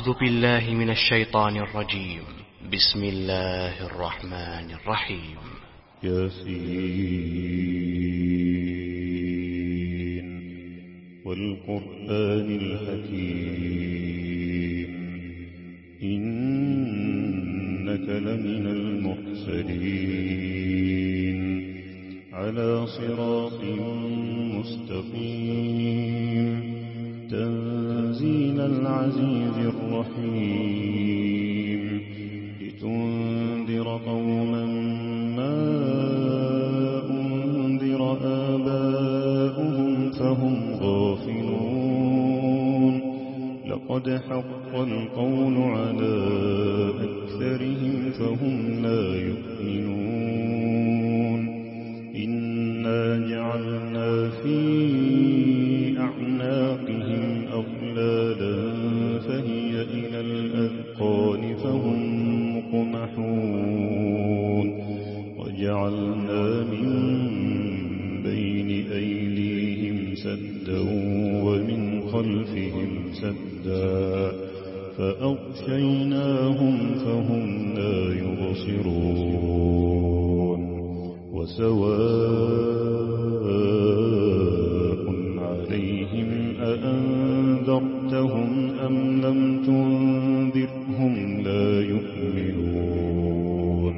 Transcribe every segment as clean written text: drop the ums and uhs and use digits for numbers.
أعوذ بالله من الشيطان الرجيم. بسم الله الرحمن الرحيم. ياسين والقرآن الحكيم إنك لمن المرسلين على صراط مستقيم تنزيل العزيز الرحيم لتنذر قوما ما أنذر آباؤهم فهم غافلون لقد حق القول على أكثرهم فهم لا يؤمنون إنا جعلنا في أعناقهم أغلالا فهي إلى الأذقان فهم مقمحون وجعلنا من بين أيديهم سدا ومن خلفهم سدا فأغشيناهم فهم لا يبصرون وسواء عليهم أأنذرتهم أم لم تنذرهم لا يؤمنون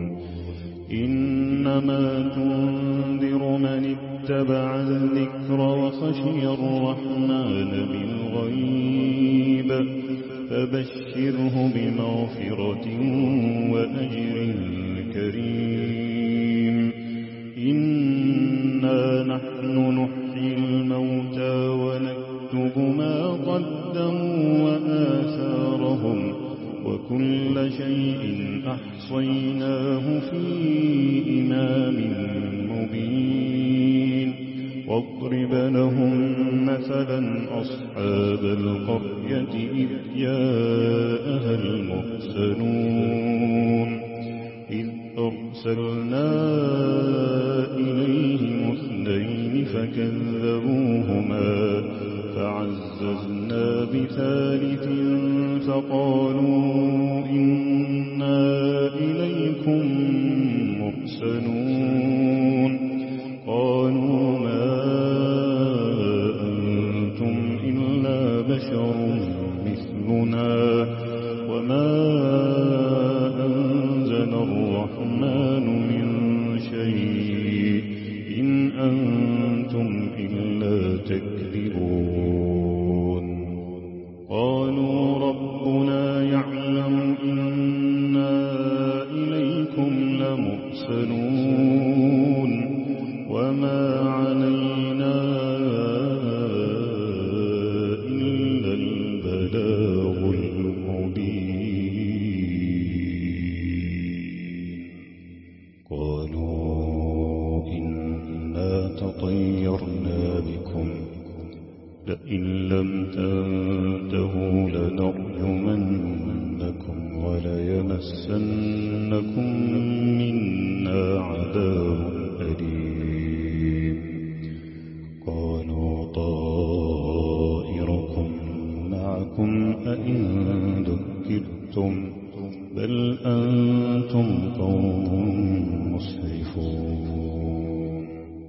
إنما تنذر من اتبع الذكر وخشي الرحمن بالغيب فبشره بمغفرة وأجر كريم إنا نحن نحيي الموتى ونكتب ما قدموا وآثارهم وكل شيء أحصيناه في إمام مبين واضرب لهم مثلا أصحاب القرية إذ جاءها المرسلون إذ أرسلنا إليهم اثنين فكذبوهما فعززنا بثالث فقالوا إنا إليكم مرسلون قالوا ما أنتم إلا بشر مثلنا وما أنزل الرحمن من شيء إن أنتم إلا تكذبون قالوا ربنا يعلم إنا إليكم لمرسلون وما علينا إلا البلاغ المبين قالوا إنا تطيرنا بكم لئن لم تنتهوا لنرجمنكم وليمسنكم منا عذاب أليم قالوا طائركم معكم أئن ذكرتم بل أنتم قوم مسرفون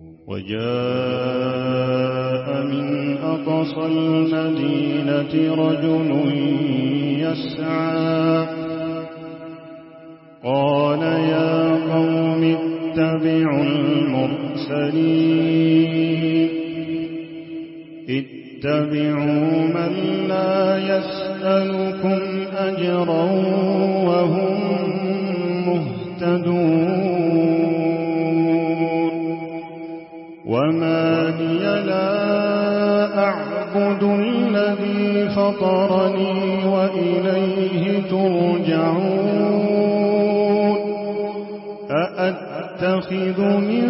وجاء من أقصى المدينة رجل يسعى قال يا قوم اتبعوا المرسلين اتبعوا من لا يسألكم أجرا وهم مهتدون وما لي لا أعبد الذي فطرني وإليه ترجعون أأتخذ من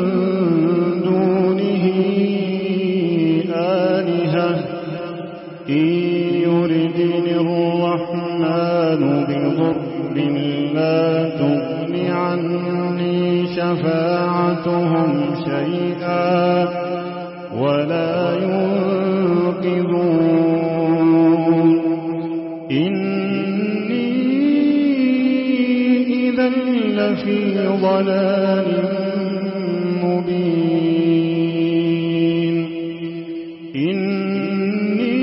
دونه آلهة إن يردني الرحمن بضر لا تغن عني شفاعتهم شيئا ولا ينقذون إن إني إذا لفي ضلال مبين إني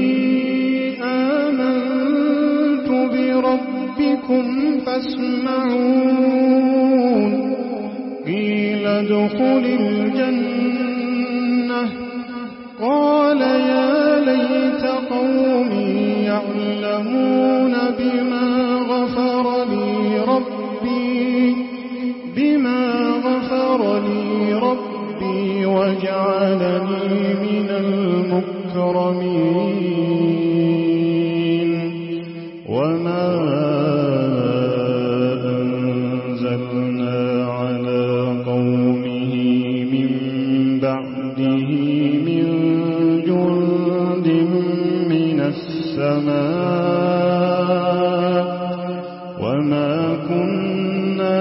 آمنت بربكم فاسمعون قيل ادخل الجنة قال يا ليت قومي يعلمون بما غفر لي ربي وجعلني من المكرمين وما أنزلنا على قومه من بعده من جند من السماء وما كنا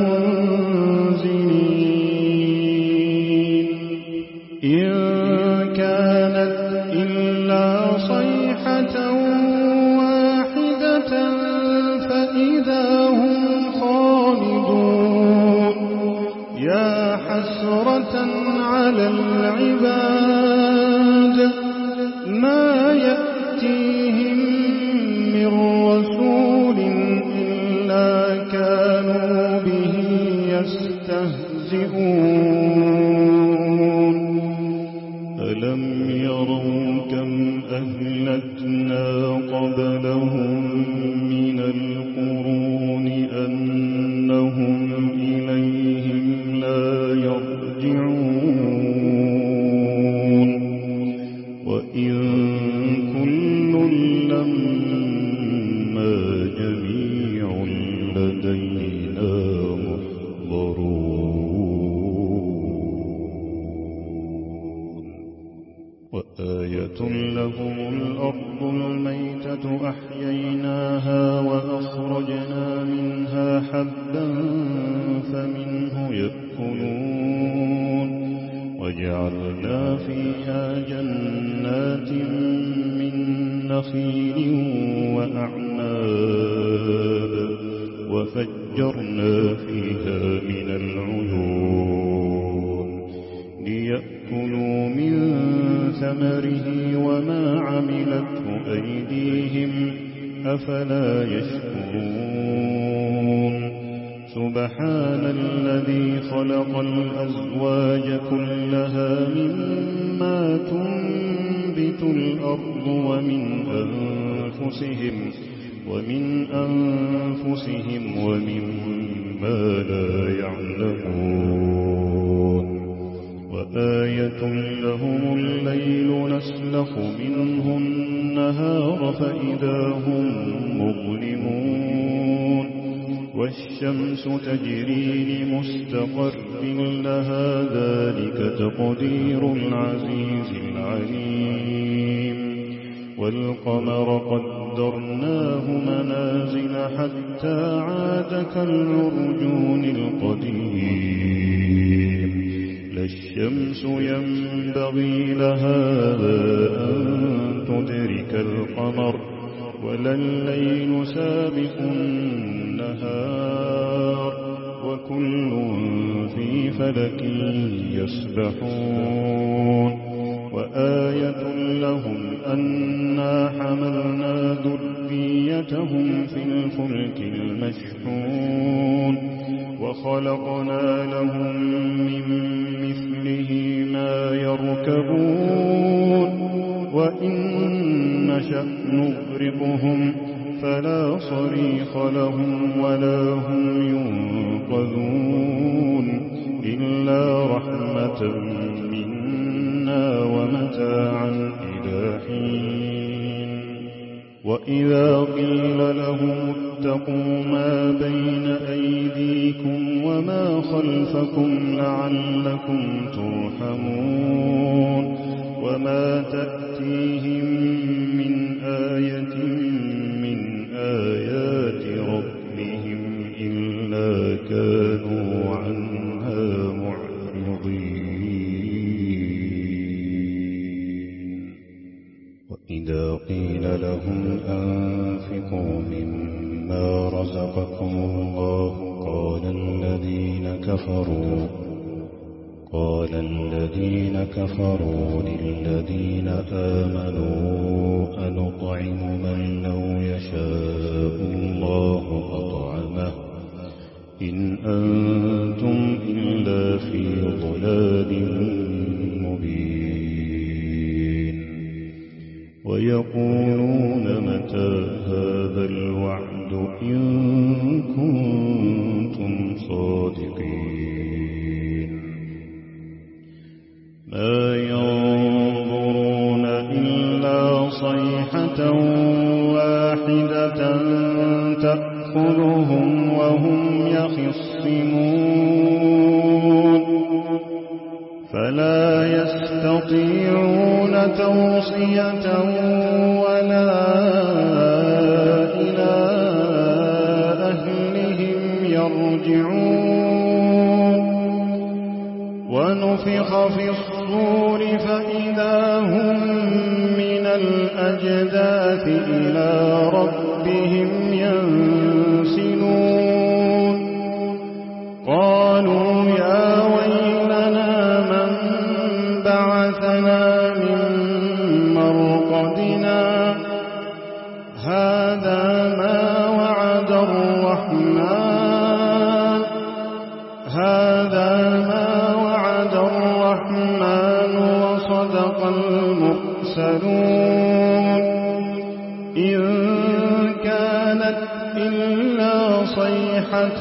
منزلين إن كانت إلا صيحة واحدة فإذا هم خامدون يا حسرة على العباد ما يأتيهم من رسول إلا كانوا به يستهزئون ألم يروا كم أهلكنا قبلهم من القرون أنهم إليهم لا يرجعون وإن كل لما جميع لدينا محضرون وآية لهم الأرض الميتة أحييناها وأخرجنا منها حبا فمنه يأكلون وجعلنا فيها جنات من نخيل وأعناب وفجرنا فيها من العيون ليأكلوا من ثمره وما عملته أيديهم أفلا يشكرون سبحان الذي خلق الأزواج كلها مما تنبت الأرض ومن أنفسهم ومما لا يعلمون وآية لهم الليل نسلخ منه النهار فإذا هم مظلمون والشمس تجري لمستقر لها ذلك تقدير العزيز العليم والقمر قدرناه منازل حتى عاد كالعرجون القديم لا الشمس ينبغي لها أن تدرك القمر ولا الليل سابق النهار وكل في فلك يسبحون وآية لهم أنا حملنا ذريتهم في الفلك المشحون وخلقنا لهم من مثله ما يركبون وإن نشأ نغرقهم فلا صريخ لهم ولا هم ينقذون إلا رحمة منا ومتاعا إلى حين وإذا قيل لهم اتقوا ما بين أيديكم وما خلفكم لعلكم ترحمون وما تأتيهم من آية من آيات ربهم إلا كانوا عنها معرضين وإذا قيل لهم أنفقوا رزقكم الله قال الذين كفروا للذين آمنوا أنطعم من لو يشاء الله أطعمه إن أنتم إلا في ضلال مبين ويقولون متى هذا الوعد إن كنتم صادقين ما ينظرون إلا صيحة واحدة تأخذهم وهم يخصمون فلا يستطيعون توصية ولا إلى أهلهم يرجعون ونفخ في الصور فإذا هم من الأجداث إلى ربهم ينسلون قالوا يا ويلنا من بعثنا من مرقدنا هذا ما وعد الرحمن وصدق المرسلون إن كانت إلا صيحة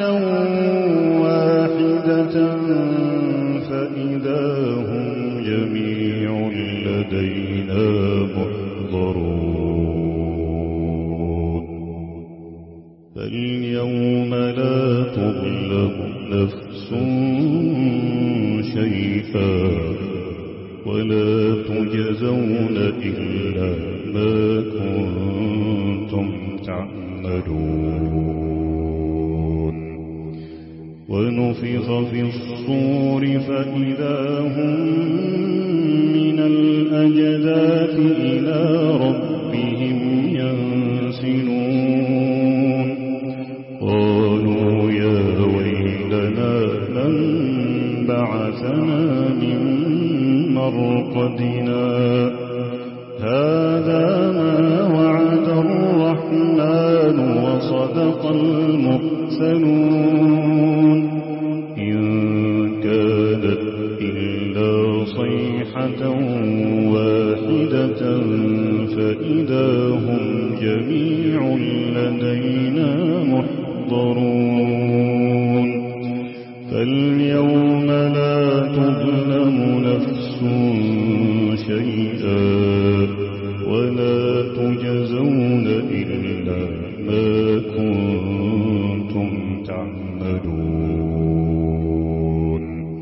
واحدة فإذا هم جميع لدينا محضرون فاليوم لا تظلم نفس شيئا ولا تجزون إلا ما كنتم تعملون ونفخ في الصور فإذا هم من الأجداث إلى ربهم ينسلون قالوا يا ويلنا من بعثنا من مرقدنا هذا ما وعد الرحمن وصدق المرسلون إن كانت إلا صيحة واحدة فإذا هم جميع لدينا محضرون فاليوم لا تظلم نفس شيئا ولا تجزون إلا ما كنتم تعملون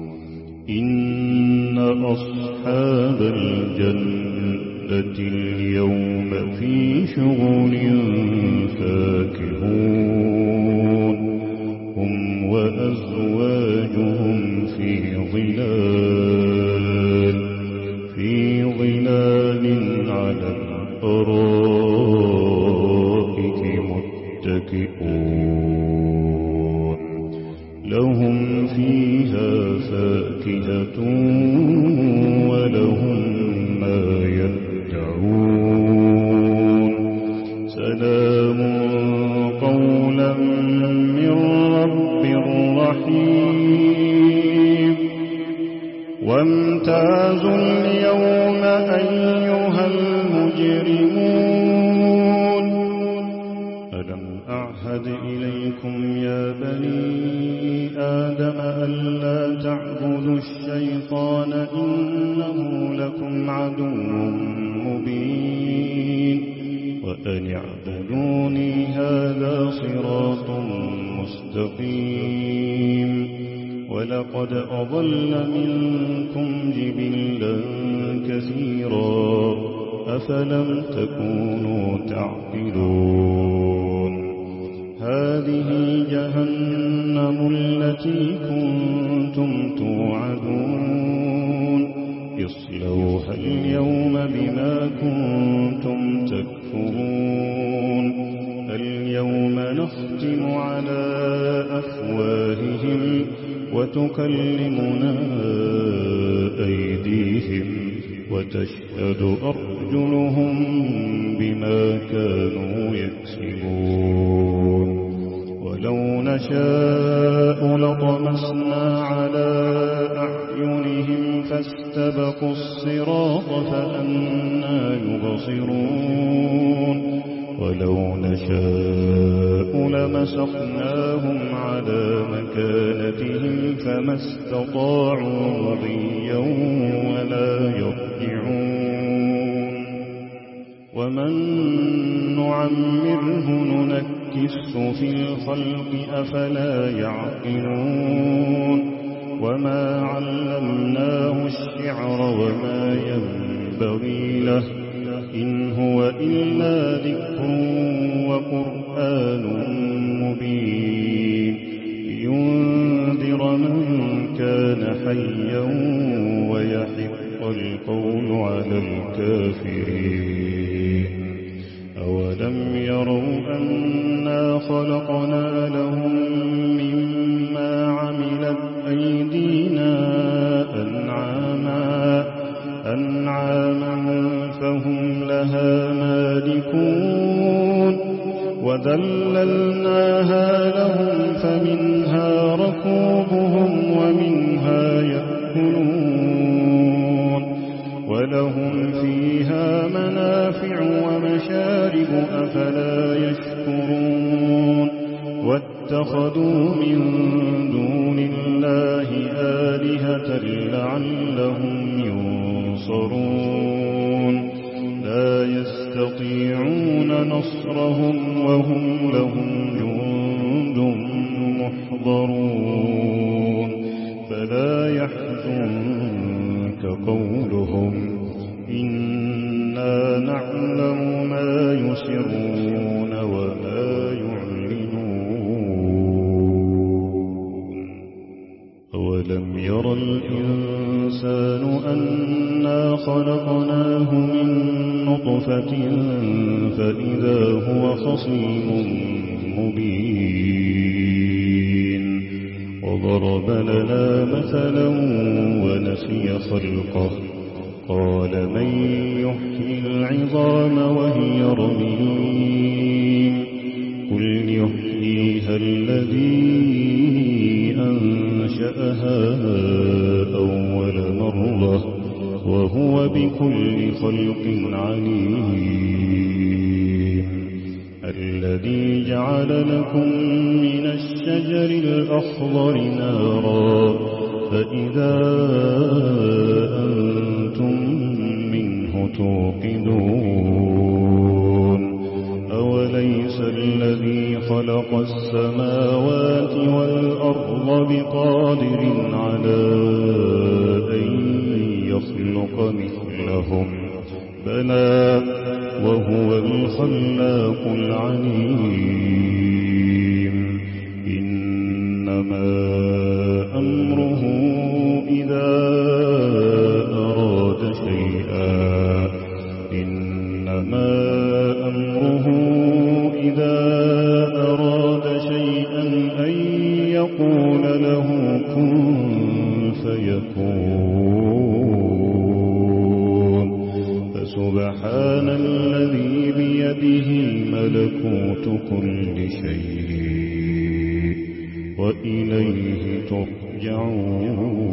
إن أصحاب الجنة اليوم في شغل فاكهون هم وأزواجهم في ظلال على الأرائك متكئون لهم فيها فاكهة ولهم ما يدعون سلام قولا من رب رحيم وامتازوا اليوم أيها المجرمون ألم أعهد إليكم يا بني آدم ألا تعبدوا الشيطان إنه لكم عدو مبين وأن اعبدوني هذا صراط مستقيم ولقد أضل منكم جبلا كثيرا أفلم تكونوا تعقلون هذه جهنم التي كنتم توعدون اصلوها اليوم بما كنتم تكفرون اليوم اليوم نختم على أفواههم وتكلمنا أيديهم وتشهد أرجلهم بما كانوا يكسبون ولو نشاء لطمسنا على أعينهم فاستبقوا الصراط فأنى يبصرون ولو نشاء لمسخناهم على مكانتهم فما استطاعوا مضيا ولا يرجعون ومن نعمره ننكسه في الخلق أفلا يعقلون وما علمناه الشعر وما ينبغي له إن هو إلا ذكر وقرآن مبين لينذر من كان حيا ويحق القول على الكافرين أولم يروا أنا خلقنا لهم مما عملت أيدينا أنعاما فهم لها مالكون وذللناها لهم فمنها ركوبهم ومنها يأكلون ولهم فيها منافع ومشارب أفلا يشكرون واتخذوا من دون الله آلهة لعلهم ينصرون لا يستطيعون نصرهم وهم لهم جند محضرون فلا يحزنك قولهم إنا نعلم ما يسرون وما يعلنون أولم ير الإنسان أنا خلقناه من نطفة فإذا هو خصيم مبين وضرب لنا مثلا ونسي خلقه قال من يحيي العظام وهي رميم قل يحييها الذي أنشأها أول مرة وهو بكل خلق عليم الذي جعل لكم من الشجر الأخضر نارا فإذا أنتم منه توقدون أوليس الذي خلق السماوات والأرض بقادر على أن يخلق مثلهم بلى وهو الخلاق العليم إنما أمره إذا أراد شيئا أن يقول له كن فيكون فسبحان الذي بيده ملكوت كل شيء وإليه ترجعون